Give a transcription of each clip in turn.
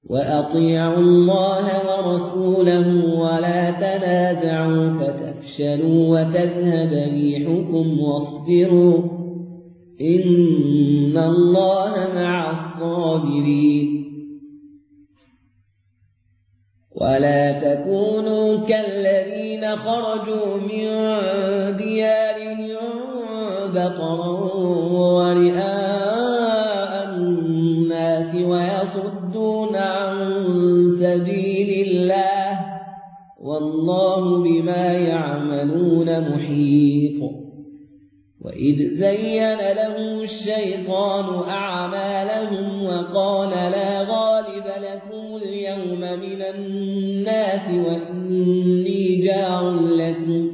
وأطيعوا الله ورسوله ولا تنازعوا فتفشلوا وتذهب ريحكم واصبروا إن الله مع الصابرين. ولا تكونوا كالذين خرجوا من ديارهم بطرا ورئاء الناس ويصدون عن سبيل الله والله بما يعملون محيط. وإذ زين لهم الشيطان أعمالهم وقال لا غالب لكم اليوم من الناس وإني جار لكم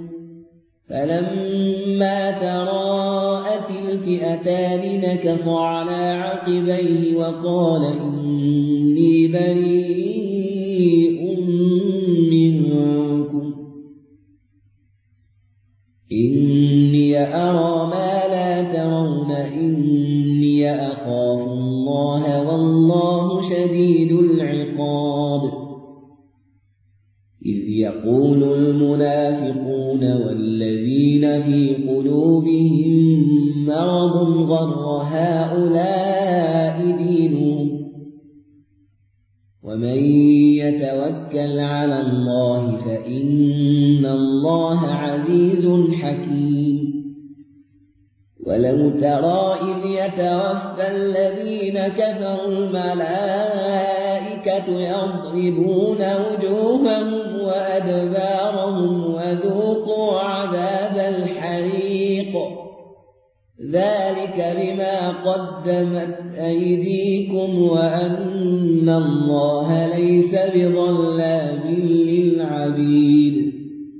فلما تراءت الفئتان نكص على عقبيه وقال إني بريء منكم إني أرى ما لا ترون إني أخاف الله والله شديد العقاب. إذ يقول المنافقون والذين في قلوبهم مرض غر هؤلاء دينهم ومن يتوكل على الله فإن الله عزيز حكيم. ولو ترى إذ يتوفى الذين كفروا الملائكة يضربون وجوههم وأدبارهم وذوقوا عذاب الحريق ذلك بما قدمت أيديكم وأن الله ليس بظلام للعبيد.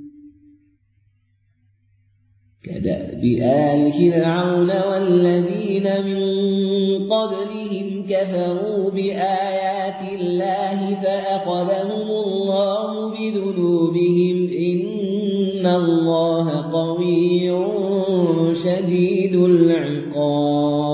كدأب آل فرعون والذين من قبلهم كفروا بآيات الله فأخذهم الله بذنوبهم إن الله قوي شديد العقاب.